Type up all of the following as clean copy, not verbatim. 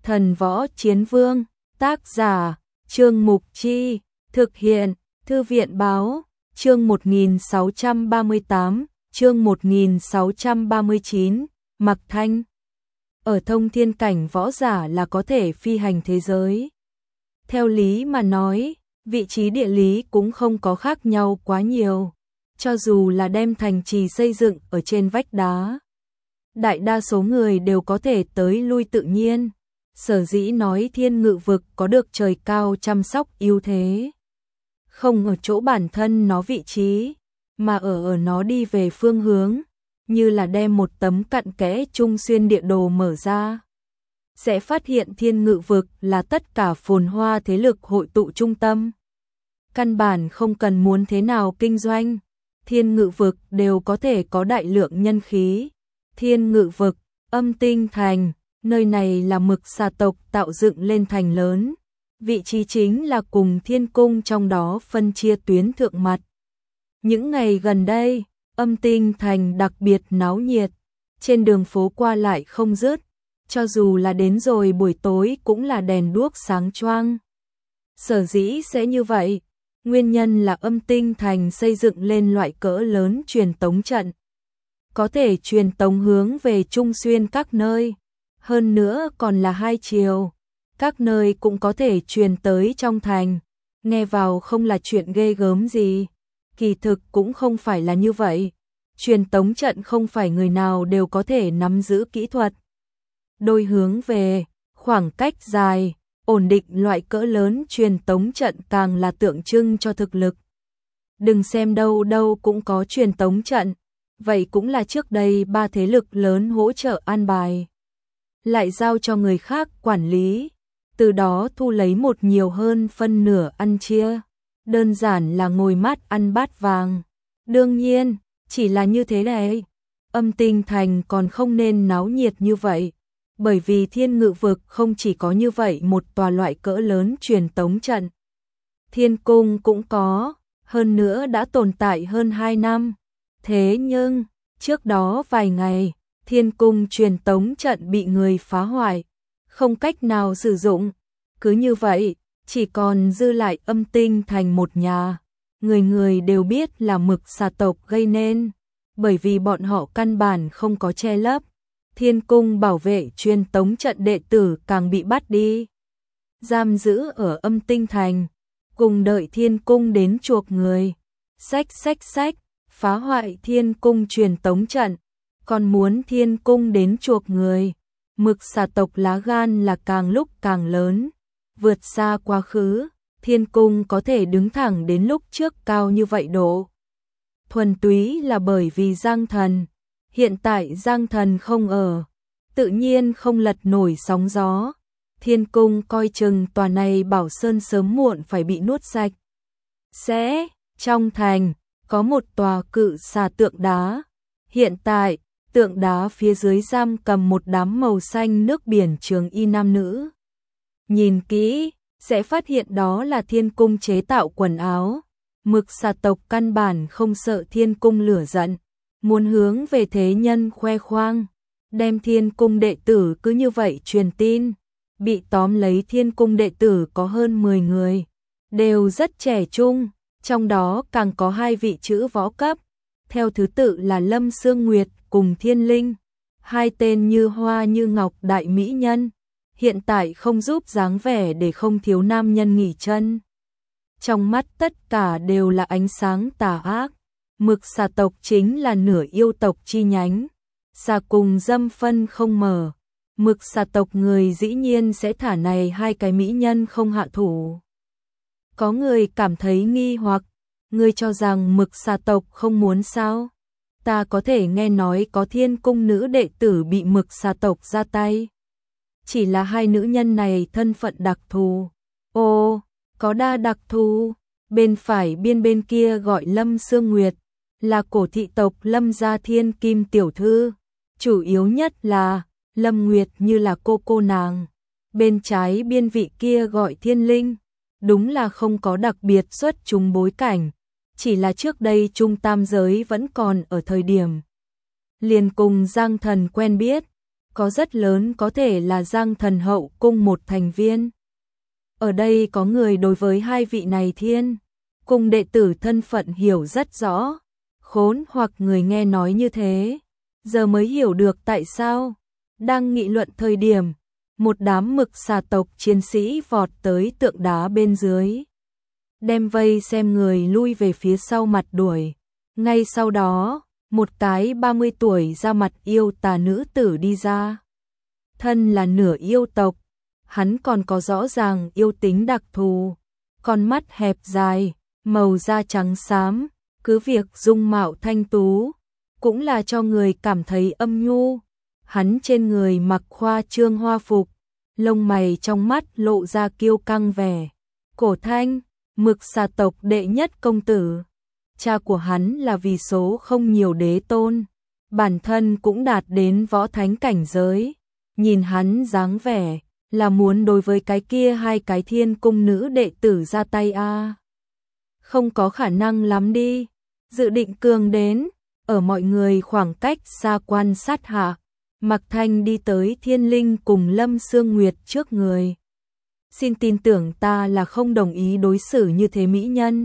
Thần Võ Chiến Vương, tác giả, Trương Mục Chi, thực hiện, Thư viện Báo, chương 1638, chương 1639, Mặc Thanh. Ở thông thiên cảnh võ giả là có thể phi hành thế giới. Theo lý mà nói, vị trí địa lý cũng không có khác nhau quá nhiều, cho dù là đem thành trì xây dựng ở trên vách đá. Đại đa số người đều có thể tới lui tự nhiên, sở dĩ nói thiên ngự vực có được trời cao chăm sóc ưu thế. Không ở chỗ bản thân nó vị trí, mà ở nó đi về phương hướng, như là đem một tấm cặn kẽ trung xuyên địa đồ mở ra. Sẽ phát hiện thiên ngự vực là tất cả phồn hoa thế lực hội tụ trung tâm. Căn bản không cần muốn thế nào kinh doanh, thiên ngự vực đều có thể có đại lượng nhân khí. Thiên ngự vực, Âm Tinh Thành, nơi này là Mực Xà tộc tạo dựng lên thành lớn. Vị trí chính là cùng thiên cung trong đó phân chia tuyến thượng mặt. Những ngày gần đây, Âm Tinh Thành đặc biệt náo nhiệt, trên đường phố qua lại không dứt, cho dù là đến rồi buổi tối cũng là đèn đuốc sáng choang. Sở dĩ sẽ như vậy, nguyên nhân là Âm Tinh Thành xây dựng lên loại cỡ lớn truyền tống trận, có thể truyền tống hướng về trung xuyên các nơi, hơn nữa còn là hai chiều, các nơi cũng có thể truyền tới trong thành. Nghe vào không là chuyện ghê gớm gì, kỳ thực cũng không phải là như vậy. Truyền tống trận không phải người nào đều có thể nắm giữ kỹ thuật. Đôi hướng về, khoảng cách dài, ổn định loại cỡ lớn truyền tống trận càng là tượng trưng cho thực lực. Đừng xem đâu đâu cũng có truyền tống trận, vậy cũng là trước đây ba thế lực lớn hỗ trợ an bài, lại giao cho người khác quản lý, từ đó thu lấy một nhiều hơn phân nửa ăn chia, đơn giản là ngồi mát ăn bát vàng. Đương nhiên, chỉ là như thế này, Âm Tinh Thành còn không nên náo nhiệt như vậy, bởi vì thiên ngự vực không chỉ có như vậy một tòa loại cỡ lớn truyền tống trận. Thiên cung cũng có, hơn nữa đã tồn tại hơn 2 năm. Thế nhưng, trước đó vài ngày, thiên cung truyền tống trận bị người phá hoại, không cách nào sử dụng. Cứ như vậy, chỉ còn dư lại Âm Tinh Thành một nhà. Người người đều biết là Mực Xà tộc gây nên, bởi vì bọn họ căn bản không có che lấp. Thiên cung bảo vệ truyền tống trận đệ tử càng bị bắt đi, giam giữ ở Âm Tinh Thành, cùng đợi thiên cung đến chuộc người. Xách, phá hoại thiên cung truyền tống trận, còn muốn thiên cung đến chuộc người. Mực Xà tộc lá gan là càng lúc càng lớn, vượt xa quá khứ. Thiên cung có thể đứng thẳng đến lúc trước cao như vậy độ, thuần túy là bởi vì Giang Thần. Hiện tại Giang Thần không ở, tự nhiên không lật nổi sóng gió. Thiên cung coi chừng tòa này bảo sơn sớm muộn phải bị nuốt sạch. Trong thành có một tòa cự xà tượng đá. Hiện tại, tượng đá phía dưới giam cầm một đám màu xanh nước biển trường y nam nữ. Nhìn kỹ, sẽ phát hiện đó là thiên cung chế tạo quần áo. Mực Xà tộc căn bản không sợ thiên cung lửa giận, muốn hướng về thế nhân khoe khoang, đem thiên cung đệ tử cứ như vậy truyền tin. Bị tóm lấy thiên cung đệ tử có hơn 10 người, đều rất trẻ trung, trong đó càng có 2 vị chữ võ cấp, theo thứ tự là Lâm Sương Nguyệt cùng Thiên Linh, 2 tên như hoa như ngọc đại mỹ nhân, hiện tại không giúp dáng vẻ để không thiếu nam nhân nghỉ chân. Trong mắt tất cả đều là ánh sáng tà ác. Mực Xà tộc chính là nửa yêu tộc chi nhánh, xà cùng dâm phân không mở. Mực Xà tộc người dĩ nhiên sẽ thả này 2 cái mỹ nhân không hạ thủ. Có người cảm thấy nghi hoặc, người cho rằng Mực Xà tộc không muốn sao? Ta có thể nghe nói có thiên cung nữ đệ tử bị Mực Xà tộc ra tay. Chỉ là 2 nữ nhân này thân phận đặc thù. Ồ, có đa đặc thù. Bên phải bên kia gọi Lâm Sương Nguyệt, là cổ thị tộc Lâm gia thiên kim tiểu thư. Chủ yếu nhất là Lâm Nguyệt như là cô nàng. Bên trái biên vị kia gọi Thiên Linh, đúng là không có đặc biệt xuất chúng bối cảnh, chỉ là trước đây trung tam giới vẫn còn ở thời điểm liền cùng Giang Thần quen biết, có rất lớn có thể là Giang Thần hậu cung một thành viên. Ở đây có người đối với hai vị này thiên cung đệ tử thân phận hiểu rất rõ, khốn hoặc người nghe nói như thế, giờ mới hiểu được tại sao. Đang nghị luận thời điểm, một đám mực xà tộc chiến sĩ vọt tới tượng đá bên dưới, đem vây xem người lui về phía sau mặt đuổi. Ngay sau đó, một cái 30 tuổi ra mặt yêu tà nữ tử đi ra. Thân là nửa yêu tộc, hắn còn có rõ ràng yêu tính đặc thù, con mắt hẹp dài, màu da trắng xám, cứ việc dung mạo thanh tú, cũng là cho người cảm thấy âm nhu. Hắn trên người mặc khoa trương hoa phục, lông mày trong mắt lộ ra kiêu căng vẻ. Cổ Thanh, mực xà tộc đệ nhất công tử. Cha của hắn là vì số không nhiều đế tôn, bản thân cũng đạt đến võ thánh cảnh giới. Nhìn hắn dáng vẻ, là muốn đối với cái kia hai cái thiên cung nữ đệ tử ra tay a. Không có khả năng lắm đi. Dự định cường đến, ở mọi người khoảng cách xa quan sát hạ, Mạc Thanh đi tới Thiên Linh cùng Lâm Sương Nguyệt trước người. Xin tin tưởng ta là không đồng ý đối xử như thế mỹ nhân.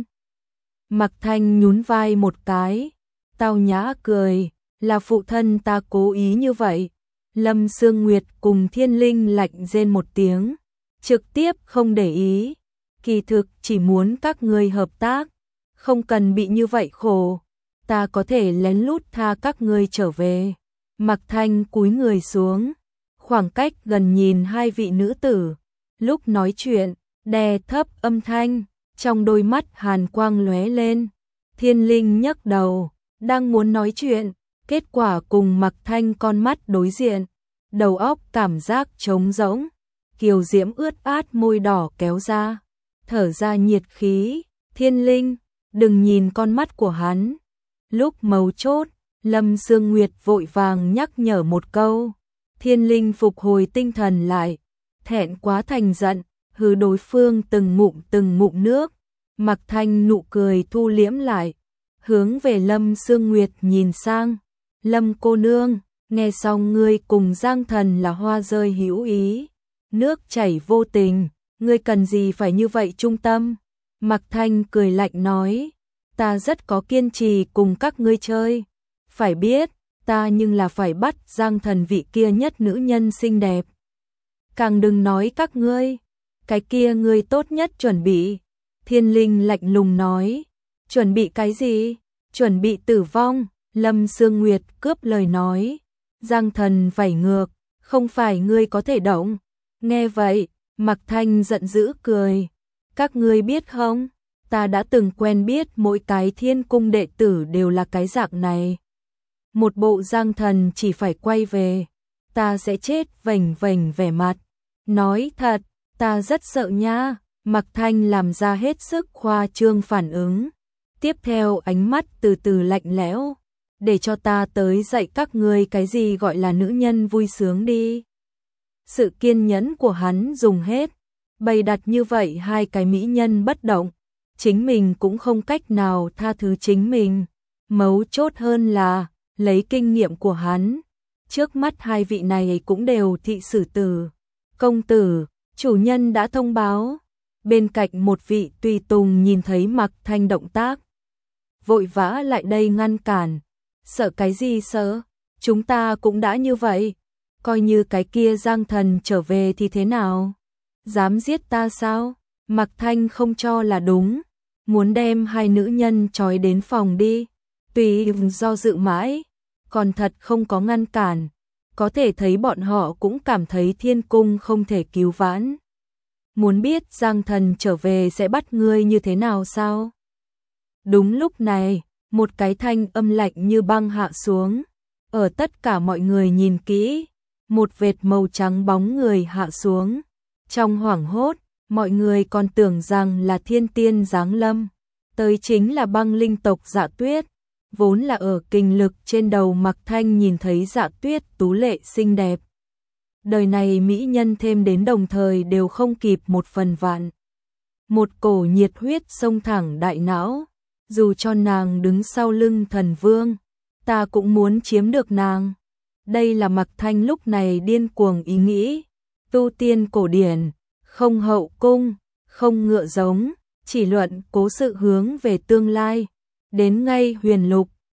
Mạc Thanh nhún vai một cái, tao nhã cười, là phụ thân ta cố ý như vậy. Lâm Sương Nguyệt cùng Thiên Linh lạnh rên một tiếng, trực tiếp không để ý, kỳ thực chỉ muốn các ngươi hợp tác, không cần bị như vậy khổ, ta có thể lén lút tha các ngươi trở về. Mạc Thanh cúi người xuống, khoảng cách gần nhìn hai vị nữ tử, lúc nói chuyện, đè thấp âm thanh, trong đôi mắt hàn quang lóe lên. Thiên Linh nhấc đầu, đang muốn nói chuyện, kết quả cùng Mạc Thanh con mắt đối diện, đầu óc cảm giác trống rỗng, kiều diễm ướt át môi đỏ kéo ra, thở ra nhiệt khí. Thiên Linh, đừng nhìn con mắt của hắn. Lúc mấu chốt, Lâm Sương Nguyệt vội vàng nhắc nhở một câu. Thiên Linh phục hồi tinh thần lại, thẹn quá thành giận, hừ đối phương từng ngụm nước. Mạc Thanh nụ cười thu liễm lại, hướng về Lâm Sương Nguyệt nhìn sang. Lâm cô nương, nghe xong ngươi cùng Giang Thần là hoa rơi hữu ý, nước chảy vô tình, ngươi cần gì phải như vậy trung tâm. Mạc Thanh cười lạnh nói, ta rất có kiên trì cùng các ngươi chơi. Phải biết, ta nhưng là phải bắt Giang Thần vị kia nhất nữ nhân xinh đẹp. Càng đừng nói các ngươi, cái kia ngươi tốt nhất chuẩn bị. Thiên Linh lạnh lùng nói, chuẩn bị cái gì? Chuẩn bị tử vong. Lâm Sương Nguyệt cướp lời nói, Giang Thần vảy ngược, không phải ngươi có thể động. Nghe vậy, Mạc Thanh giận dữ cười, các ngươi biết không, ta đã từng quen biết mỗi cái thiên cung đệ tử đều là cái dạng này. Một bộ Giang Thần chỉ phải quay về, ta sẽ chết vành vành vẻ mặt. Nói thật, ta rất sợ nha. Mạc Thanh làm ra hết sức khoa trương phản ứng. Tiếp theo ánh mắt từ từ lạnh lẽo, để cho ta tới dạy các ngươi cái gì gọi là nữ nhân vui sướng đi. Sự kiên nhẫn của hắn dùng hết, bày đặt như vậy hai cái mỹ nhân bất động, chính mình cũng không cách nào tha thứ chính mình. Mấu chốt hơn là, lấy kinh nghiệm của hắn, trước mắt hai vị này cũng đều thị xử tử. Công tử, chủ nhân đã thông báo. Bên cạnh một vị tùy tùng nhìn thấy Mạc Thanh động tác, vội vã lại đây ngăn cản. Sợ cái gì sợ, chúng ta cũng đã như vậy, coi như cái kia Giang Thần trở về thì thế nào? Dám giết ta sao? Mạc Thanh không cho là đúng, muốn đem hai nữ nhân trói đến phòng đi. Tùy do dự mãi, còn thật không có ngăn cản, có thể thấy bọn họ cũng cảm thấy thiên cung không thể cứu vãn. Muốn biết Giang Thần trở về sẽ bắt ngươi như thế nào sao? Đúng lúc này, một cái thanh âm lạnh như băng hạ xuống. Ở tất cả mọi người nhìn kỹ, một vệt màu trắng bóng người hạ xuống. Trong hoảng hốt, mọi người còn tưởng rằng là thiên tiên giáng lâm. Tới chính là băng linh tộc Dạ Tuyết. Vốn là ở kình lực trên đầu Mạc Thanh nhìn thấy Dạ Tuyết tú lệ xinh đẹp. Đời này mỹ nhân thêm đến đồng thời đều không kịp một phần vạn. Một cổ nhiệt huyết xông thẳng đại não, dù cho nàng đứng sau lưng thần vương, ta cũng muốn chiếm được nàng. Đây là Mạc Thanh lúc này điên cuồng ý nghĩ, tu tiên cổ điển, không hậu cung, không ngựa giống, chỉ luận cố sự hướng về tương lai, đến ngay huyền lục,